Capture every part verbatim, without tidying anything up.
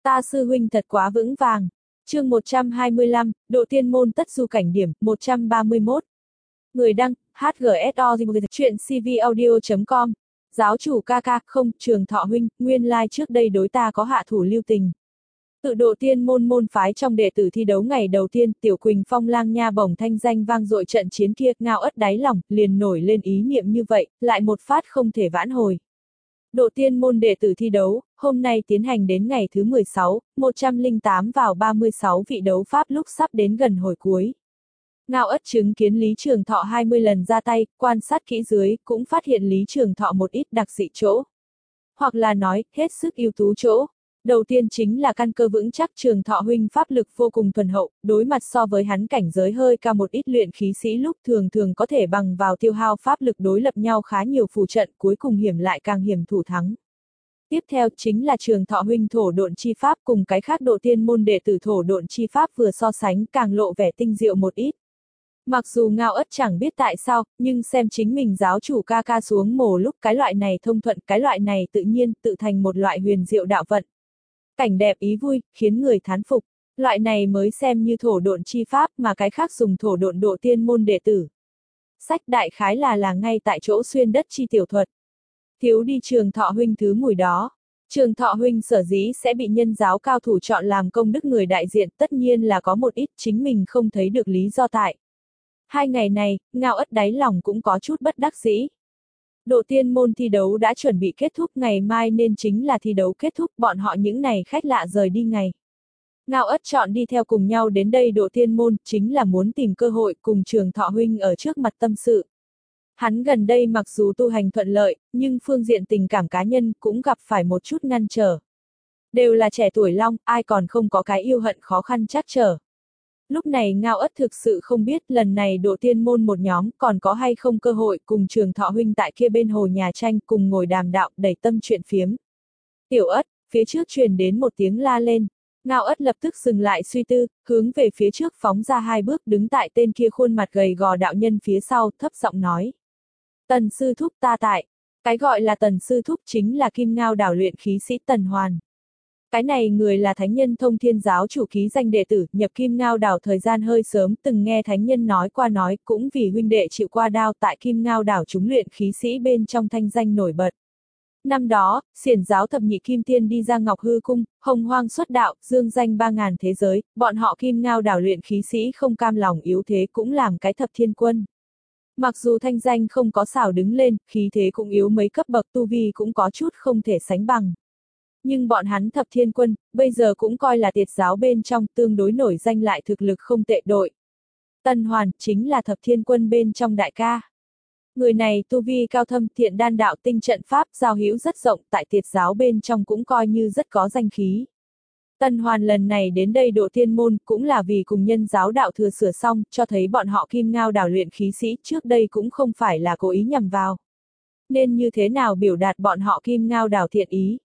Ta sư huynh thật quá vững vàng. Chương một trăm hai mươi lăm, độ tiên môn tất du cảnh điểm, một trăm ba mươi mốt. Người đăng, hát giê ét o chuyện cvaudio chấm com. Giáo chủ ca ca, không, Trường Thọ huynh, nguyên lai trước đây đối ta có hạ thủ lưu tình. Tự độ tiên môn môn phái trong đệ tử thi đấu ngày đầu tiên, Tiểu Quỳnh Phong lang nha bổng thanh danh vang dội trận chiến kia, ngao ất đáy lòng, liền nổi lên ý niệm như vậy, lại một phát không thể vãn hồi. Độ tiên môn đệ tử thi đấu, hôm nay tiến hành đến ngày thứ mười sáu, một trăm lẻ tám vào ba mươi sáu vị đấu pháp lúc sắp đến gần hồi cuối. Ngao ất chứng kiến Lý Trường Thọ hai mươi lần ra tay, quan sát kỹ dưới, cũng phát hiện Lý Trường Thọ một ít đặc dị chỗ. Hoặc là nói, hết sức ưu tú chỗ. Đầu tiên chính là căn cơ vững chắc. Trường Thọ huynh pháp lực vô cùng thuần hậu, đối mặt so với hắn cảnh giới hơi cao một ít luyện khí sĩ lúc thường thường có thể bằng vào tiêu hao pháp lực đối lập nhau khá nhiều phù trận, cuối cùng hiểm lại càng hiểm thủ thắng. Tiếp theo chính là Trường Thọ huynh thổ độn chi pháp cùng cái khác độ tiên môn đệ tử thổ độn chi pháp vừa so sánh càng lộ vẻ tinh diệu một ít. Mặc dù Ngao ất chẳng biết tại sao, nhưng xem chính mình giáo chủ ca ca xuống mồ lúc cái loại này thông thuận, cái loại này tự nhiên, tự thành một loại huyền diệu đạo vận. Cảnh đẹp ý vui, khiến người thán phục. Loại này mới xem như thổ độn chi pháp mà cái khác dùng thổ độn độ tiên môn đệ tử. Sách đại khái là là ngay tại chỗ xuyên đất chi tiểu thuật. Thiếu đi Trường Thọ huynh thứ mùi đó. Trường Thọ huynh sở dĩ sẽ bị nhân giáo cao thủ chọn làm công đức người đại diện, tất nhiên là có một ít chính mình không thấy được lý do tại. Hai ngày này, Ngao ất đáy lòng cũng có chút bất đắc dĩ. Độ tiên môn thi đấu đã chuẩn bị kết thúc, ngày mai nên chính là thi đấu kết thúc, bọn họ những này khách lạ rời đi ngày. Ngao ất chọn đi theo cùng nhau đến đây độ tiên môn, chính là muốn tìm cơ hội cùng Trường Thọ huynh ở trước mặt tâm sự. Hắn gần đây mặc dù tu hành thuận lợi, nhưng phương diện tình cảm cá nhân cũng gặp phải một chút ngăn trở. Đều là trẻ tuổi long, ai còn không có cái yêu hận khó khăn trắc trở. Lúc này Ngao ất thực sự không biết lần này độ tiên môn một nhóm còn có hay không cơ hội cùng Trường Thọ huynh tại kia bên hồ nhà tranh cùng ngồi đàm đạo đầy tâm chuyện phiếm. Tiểu ất, phía trước truyền đến một tiếng la lên. Ngao ất lập tức dừng lại suy tư, hướng về phía trước phóng ra hai bước đứng tại tên kia khuôn mặt gầy gò đạo nhân phía sau, thấp giọng nói. Tần sư thúc ta tại. Cái gọi là tần sư thúc chính là Kim Ngao đảo luyện khí sĩ Tần Hoàn. Cái này người là thánh nhân thông thiên giáo chủ ký danh đệ tử, nhập Kim Ngao đảo thời gian hơi sớm, từng nghe thánh nhân nói qua nói, cũng vì huynh đệ chịu qua đao tại Kim Ngao đảo chúng luyện khí sĩ bên trong thanh danh nổi bật. Năm đó, xiển giáo thập nhị kim tiên đi ra Ngọc Hư Cung, hồng hoang xuất đạo, dương danh ba ngàn thế giới, bọn họ Kim Ngao đảo luyện khí sĩ không cam lòng yếu thế cũng làm cái thập thiên quân. Mặc dù thanh danh không có xảo đứng lên, khí thế cũng yếu mấy cấp bậc, tu vi cũng có chút không thể sánh bằng. Nhưng bọn hắn thập thiên quân, bây giờ cũng coi là tiệt giáo bên trong tương đối nổi danh lại thực lực không tệ đội. Tần Hoàn, chính là thập thiên quân bên trong đại ca. Người này tu vi cao thâm, thiện đan đạo tinh trận pháp, giao hữu rất rộng, tại tiệt giáo bên trong cũng coi như rất có danh khí. Tần Hoàn lần này đến đây độ tiên môn cũng là vì cùng nhân giáo đạo thừa sửa xong, cho thấy bọn họ Kim Ngao đảo luyện khí sĩ trước đây cũng không phải là cố ý nhằm vào. Nên như thế nào biểu đạt bọn họ Kim Ngao đảo thiện ý.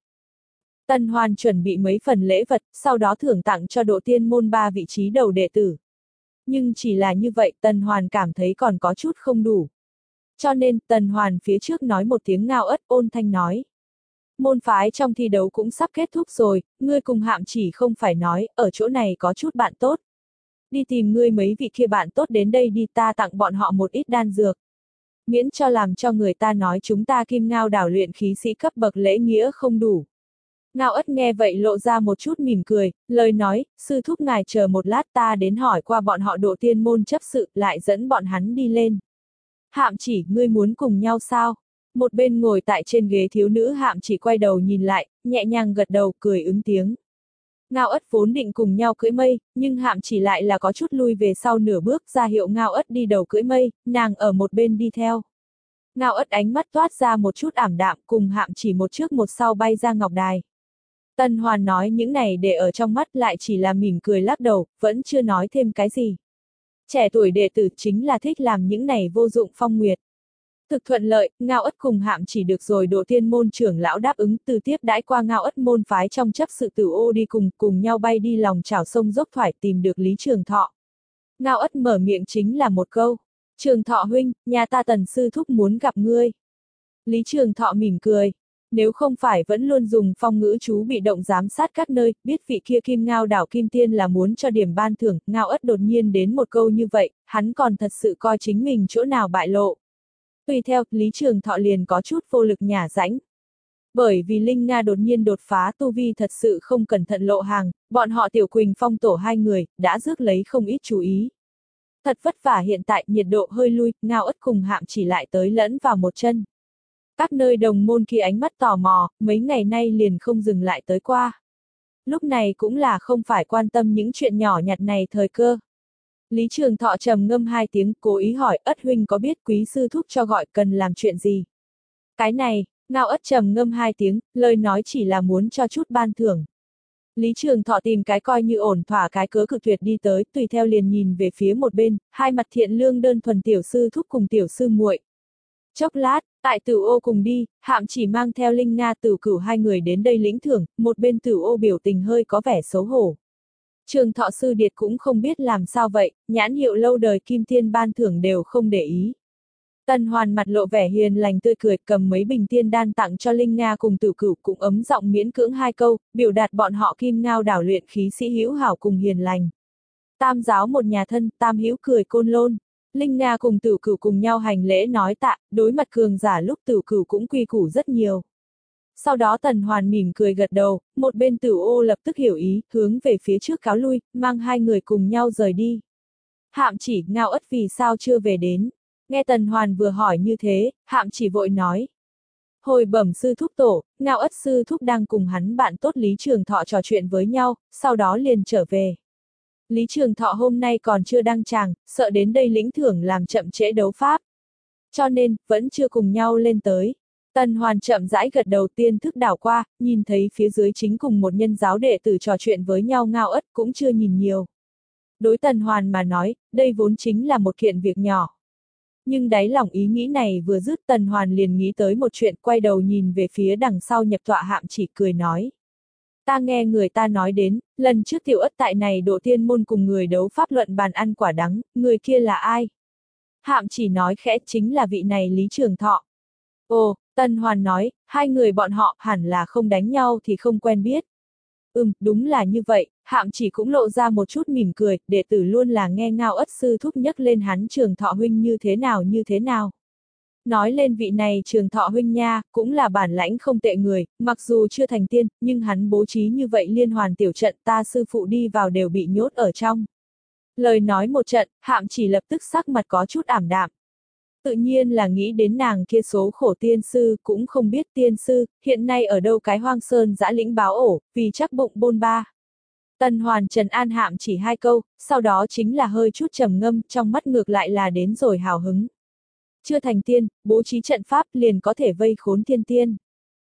Tần Hoàn chuẩn bị mấy phần lễ vật, sau đó thưởng tặng cho độ tiên môn ba vị trí đầu đệ tử. Nhưng chỉ là như vậy, Tần Hoàn cảm thấy còn có chút không đủ. Cho nên, Tần Hoàn phía trước nói một tiếng Ngao ất, ôn thanh nói. Môn phái trong thi đấu cũng sắp kết thúc rồi, ngươi cùng Hạm Chỉ không phải nói, ở chỗ này có chút bạn tốt. Đi tìm ngươi mấy vị kia bạn tốt đến đây đi, ta tặng bọn họ một ít đan dược. Miễn cho làm cho người ta nói chúng ta Kim Ngao đảo luyện khí sĩ cấp bậc lễ nghĩa không đủ. Ngao ất nghe vậy lộ ra một chút mỉm cười, lời nói, sư thúc ngài chờ một lát ta đến hỏi qua bọn họ độ tiên môn chấp sự, lại dẫn bọn hắn đi lên. Hạm Chỉ, ngươi muốn cùng nhau sao? Một bên ngồi tại trên ghế thiếu nữ Hạm Chỉ quay đầu nhìn lại, nhẹ nhàng gật đầu, cười ứng tiếng. Ngao ất vốn định cùng nhau cưỡi mây, nhưng Hạm Chỉ lại là có chút lui về sau nửa bước, ra hiệu Ngao ất đi đầu cưỡi mây, nàng ở một bên đi theo. Ngao ất ánh mắt toát ra một chút ảm đạm, cùng Hạm Chỉ một trước một sau bay ra ngọc đài. Tần Hoàn nói những này để ở trong mắt lại chỉ là mỉm cười lắc đầu, vẫn chưa nói thêm cái gì. Trẻ tuổi đệ tử chính là thích làm những này vô dụng phong nguyệt. Thực thuận lợi, Ngao ất cùng Hạm Chỉ được rồi độ tiên môn trưởng lão đáp ứng từ tiếp đãi qua Ngao ất môn phái trong chấp sự tử ô đi cùng, cùng nhau bay đi lòng chảo sông dốc thoải tìm được Lý Trường Thọ. Ngao ất mở miệng chính là một câu. Trường Thọ huynh, nhà ta Tần sư thúc muốn gặp ngươi. Lý Trường Thọ mỉm cười. Nếu không phải vẫn luôn dùng phong ngữ chú bị động giám sát các nơi, biết vị kia Kim Ngao đảo Kim Tiên là muốn cho điểm ban thưởng, Ngao Ất đột nhiên đến một câu như vậy, hắn còn thật sự coi chính mình chỗ nào bại lộ. Tùy theo, Lý Trường Thọ liền có chút vô lực nhả rãnh. Bởi vì Linh Nga đột nhiên đột phá tu vi thật sự không cẩn thận lộ hàng, bọn họ Tiểu Quỳnh Phong tổ hai người, đã rước lấy không ít chú ý. Thật vất vả hiện tại nhiệt độ hơi lui, Ngao Ất cùng Hạm Chỉ lại tới lẫn vào một chân. Các nơi đồng môn kia ánh mắt tò mò, mấy ngày nay liền không dừng lại tới qua. Lúc này cũng là không phải quan tâm những chuyện nhỏ nhặt này thời cơ. Lý Trường Thọ trầm ngâm hai tiếng, cố ý hỏi Ất huynh có biết quý sư thúc cho gọi cần làm chuyện gì. Cái này, Ngao Ất trầm ngâm hai tiếng, lời nói chỉ là muốn cho chút ban thưởng. Lý Trường Thọ tìm cái coi như ổn thỏa cái cớ cự tuyệt đi tới, tùy theo liền nhìn về phía một bên, hai mặt thiện lương đơn thuần tiểu sư thúc cùng tiểu sư muội. Chốc lát, tại Tử Ô cùng đi, Hạm Chỉ mang theo Linh Nga Tử Cửu hai người đến đây lĩnh thưởng, một bên Tử Ô biểu tình hơi có vẻ xấu hổ. Trường Thọ sư điệt cũng không biết làm sao vậy, nhãn hiệu lâu đời kim tiên ban thưởng đều không để ý. Tần Hoàn mặt lộ vẻ hiền lành tươi cười, cầm mấy bình tiên đan tặng cho Linh Nga cùng Tử Cửu, cũng ấm giọng miễn cưỡng hai câu, biểu đạt bọn họ Kim Ngao đảo luyện khí sĩ hữu hảo cùng hiền lành. Tam giáo một nhà thân, tam hữu cười côn lôn. Linh Nga cùng Tử Cửu cùng nhau hành lễ nói tạ, đối mặt cường giả lúc Tử Cửu cũng quy củ rất nhiều. Sau đó Tần Hoàn mỉm cười gật đầu, một bên Tử Ô lập tức hiểu ý, hướng về phía trước cáo lui, mang hai người cùng nhau rời đi. Hạm Chỉ, Ngao Ất vì sao chưa về đến? Nghe Tần Hoàn vừa hỏi như thế, Hạm Chỉ vội nói. Hồi bẩm sư thúc tổ, Ngao Ất sư thúc đang cùng hắn bạn tốt Lý Trường Thọ trò chuyện với nhau, sau đó liền trở về. Lý Trường Thọ hôm nay còn chưa đăng tràng, sợ đến đây lĩnh thưởng làm chậm trễ đấu pháp. Cho nên, vẫn chưa cùng nhau lên tới. Tần Hoàn chậm rãi gật đầu tiên thức đảo qua, nhìn thấy phía dưới chính cùng một nhân giáo đệ tử trò chuyện với nhau Ngao Ất cũng chưa nhìn nhiều. Đối Tần Hoàn mà nói, đây vốn chính là một kiện việc nhỏ. Nhưng đáy lòng ý nghĩ này vừa dứt Tần Hoàn liền nghĩ tới một chuyện, quay đầu nhìn về phía đằng sau nhập tọa Hạm Chỉ cười nói. Ta nghe người ta nói đến, lần trước Tiểu Ất tại này độ tiên môn cùng người đấu pháp luận bàn ăn quả đắng, người kia là ai? Hạm Chỉ nói khẽ chính là vị này Lý Trường Thọ. Ồ, Tần Hoàn nói, hai người bọn họ hẳn là không đánh nhau thì không quen biết. Ừm, đúng là như vậy, Hạm Chỉ cũng lộ ra một chút mỉm cười, đệ tử luôn là nghe Ngao Ất sư thúc nhắc lên hắn Trường Thọ huynh như thế nào như thế nào. Nói lên vị này Trường Thọ huynh nha, cũng là bản lãnh không tệ người, mặc dù chưa thành tiên, nhưng hắn bố trí như vậy liên hoàn tiểu trận ta sư phụ đi vào đều bị nhốt ở trong. Lời nói một trận, Hạm Chỉ lập tức sắc mặt có chút ảm đạm. Tự nhiên là nghĩ đến nàng kia số khổ tiên sư, cũng không biết tiên sư, hiện nay ở đâu cái hoang sơn dã lĩnh báo ổ, vì chắc bụng bôn ba. Tần Hoàn trần an Hạm Chỉ hai câu, sau đó chính là hơi chút trầm ngâm, trong mắt ngược lại là đến rồi hào hứng. Chưa thành tiên, bố trí trận pháp liền có thể vây khốn thiên tiên.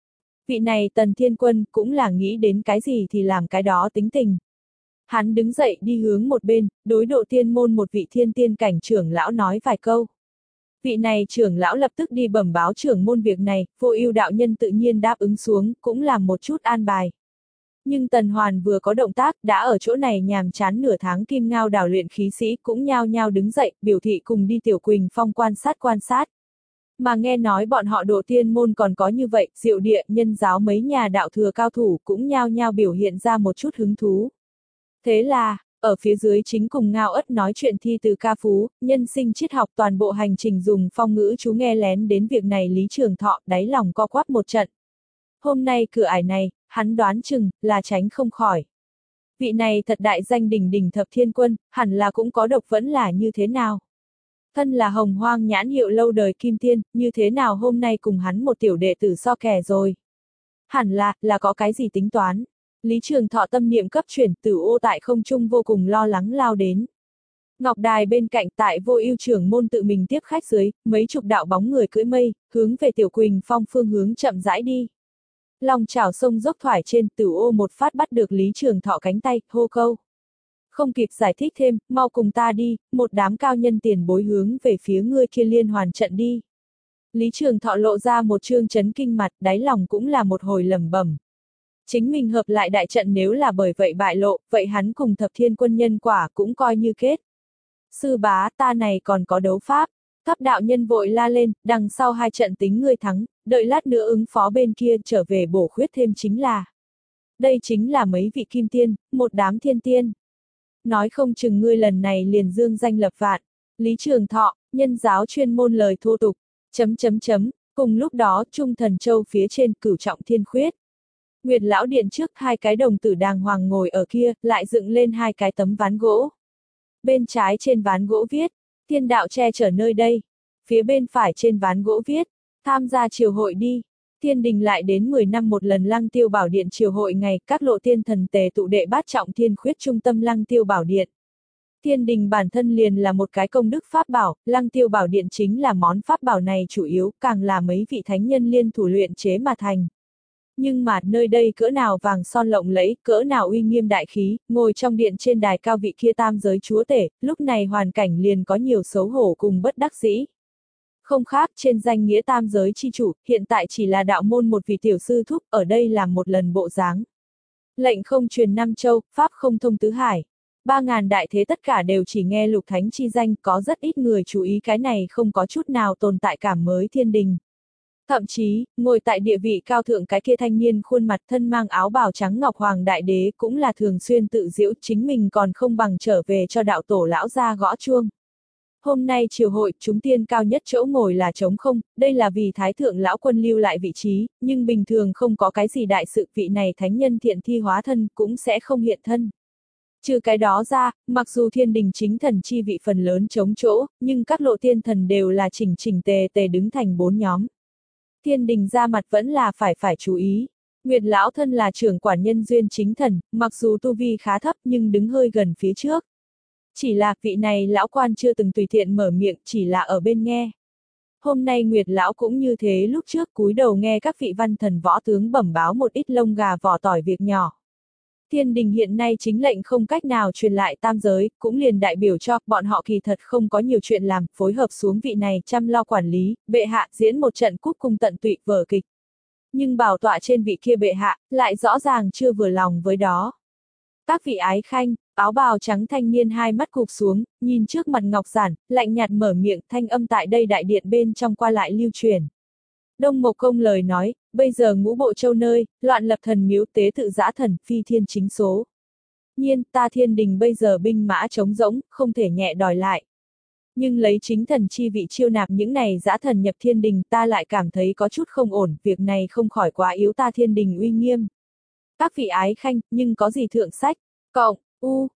Vị này Tần Thiên Quân cũng là nghĩ đến cái gì thì làm cái đó tính tình. Hắn đứng dậy đi hướng một bên, đối độ tiên môn một vị thiên tiên cảnh trưởng lão nói vài câu. Vị này trưởng lão lập tức đi bẩm báo trưởng môn việc này, Vô Ưu đạo nhân tự nhiên đáp ứng xuống, cũng làm một chút an bài. Nhưng Tần Hoàn vừa có động tác, đã ở chỗ này nhàm chán nửa tháng Kim Ngao đảo luyện khí sĩ cũng nhao nhao đứng dậy, biểu thị cùng đi Tiểu Quỳnh Phong quan sát quan sát. Mà nghe nói bọn họ độ tiên môn còn có như vậy, Diệu Địa, Nhân giáo mấy nhà đạo thừa cao thủ cũng nhao nhao biểu hiện ra một chút hứng thú. Thế là, ở phía dưới chính cùng Ngao Ất nói chuyện thi từ ca phú, nhân sinh triết học toàn bộ hành trình dùng phong ngữ chú nghe lén đến việc này Lý Trường Thọ đáy lòng co quắp một trận. Hôm nay cửa ải này, hắn đoán chừng, là tránh không khỏi. Vị này thật đại danh đỉnh đỉnh thập thiên quân, hẳn là cũng có độc vẫn là như thế nào. Thân là hồng hoang nhãn hiệu lâu đời kim tiên, như thế nào hôm nay cùng hắn một tiểu đệ tử so kẻ rồi. Hẳn là, là có cái gì tính toán. Lý Trường Thọ tâm niệm cấp chuyển, Tử Ô tại không trung vô cùng lo lắng lao đến. Ngọc đài bên cạnh tại Vô Ưu trưởng môn tự mình tiếp khách dưới, mấy chục đạo bóng người cưỡi mây, hướng về Tiểu Quỳnh Phong phương hướng chậm rãi đi. Lòng chảo sông dốc thoải trên, Tử Ô một phát bắt được Lý Trường Thọ cánh tay, hô câu. Không kịp giải thích thêm, mau cùng ta đi, một đám cao nhân tiền bối hướng về phía ngươi kia liên hoàn trận đi. Lý Trường Thọ lộ ra một trương chấn kinh mặt, đáy lòng cũng là một hồi lẩm bẩm. Chính mình hợp lại đại trận nếu là bởi vậy bại lộ, vậy hắn cùng thập thiên quân nhân quả cũng coi như kết. Sư bá, ta này còn có đấu pháp. Thấp đạo nhân vội la lên, đằng sau hai trận tính ngươi thắng, đợi lát nữa ứng phó bên kia trở về bổ khuyết thêm chính là. Đây chính là mấy vị kim tiên, một đám thiên tiên. Nói không chừng ngươi lần này liền dương danh lập vạn. Lý Trường Thọ, nhân giáo chuyên môn lời thô tục. Chấm chấm chấm, cùng lúc đó Trung Thần Châu phía trên Cửu Trọng Thiên Khuyết. Nguyệt Lão Điện trước hai cái đồng tử đàng hoàng ngồi ở kia, lại dựng lên hai cái tấm ván gỗ. Bên trái trên ván gỗ viết, thiên đạo che chở nơi đây. Phía bên phải trên ván gỗ viết, tham gia triều hội đi. Thiên đình lại đến mười năm một lần Lăng Tiêu Bảo Điện triều hội ngày, các lộ tiên thần tề tụ đệ bát trọng thiên khuyết trung tâm Lăng Tiêu Bảo Điện. Thiên đình bản thân liền là một cái công đức pháp bảo, Lăng Tiêu Bảo Điện chính là món pháp bảo này chủ yếu, càng là mấy vị thánh nhân liên thủ luyện chế mà thành. Nhưng mà nơi đây cỡ nào vàng son lộng lẫy, cỡ nào uy nghiêm đại khí, ngồi trong điện trên đài cao vị kia tam giới chúa tể, lúc này hoàn cảnh liền có nhiều xấu hổ cùng bất đắc dĩ. Không khác trên danh nghĩa tam giới chi chủ, hiện tại chỉ là đạo môn một vị tiểu sư thúc, ở đây làm một lần bộ dáng. Lệnh không truyền năm châu, pháp không thông tứ hải. Ba ngàn đại thế tất cả đều chỉ nghe lục thánh chi danh, có rất ít người chú ý cái này không có chút nào tồn tại cảm mới thiên đình. Thậm chí, ngồi tại địa vị cao thượng cái kia thanh niên khuôn mặt thân mang áo bào trắng ngọc hoàng đại đế cũng là thường xuyên tự giễu chính mình còn không bằng trở về cho đạo tổ lão gia gõ chuông. Hôm nay triều hội, chúng tiên cao nhất chỗ ngồi là trống không, đây là vì thái thượng lão quân lưu lại vị trí, nhưng bình thường không có cái gì đại sự, vị này thánh nhân thiện thi hóa thân cũng sẽ không hiện thân. Trừ cái đó ra, mặc dù thiên đình chính thần chi vị phần lớn trống chỗ, nhưng các lộ tiên thần đều là chỉnh chỉnh tề tề đứng thành bốn nhóm. Thiên đình ra mặt vẫn là phải phải chú ý. Nguyệt lão thân là trưởng quản nhân duyên chính thần, mặc dù tu vi khá thấp nhưng đứng hơi gần phía trước. Chỉ là vị này lão quan chưa từng tùy tiện mở miệng, chỉ là ở bên nghe. Hôm nay Nguyệt lão cũng như thế, lúc trước cúi đầu nghe các vị văn thần võ tướng bẩm báo một ít lông gà vỏ tỏi việc nhỏ. Thiên đình hiện nay chính lệnh không cách nào truyền lại tam giới, cũng liền đại biểu cho bọn họ kỳ thật không có nhiều chuyện làm, phối hợp xuống vị này chăm lo quản lý, bệ hạ diễn một trận cúc cung tận tụy vở kịch. Nhưng bảo tọa trên vị kia bệ hạ, lại rõ ràng chưa vừa lòng với đó. Các vị ái khanh, áo bào trắng thanh niên hai mắt cụp xuống, nhìn trước mặt ngọc giản, lạnh nhạt mở miệng, thanh âm tại đây đại điện bên trong qua lại lưu truyền. Đông Mộc Công lời nói, bây giờ ngũ bộ châu nơi, loạn lập thần miếu tế tự giã thần, phi thiên chính số. Nhiên, ta thiên đình bây giờ binh mã trống rỗng, không thể nhẹ đòi lại. Nhưng lấy chính thần chi vị chiêu nạp những này giã thần nhập thiên đình, ta lại cảm thấy có chút không ổn, việc này không khỏi quá yếu ta thiên đình uy nghiêm. Các vị ái khanh, nhưng có gì thượng sách? Cộng, u,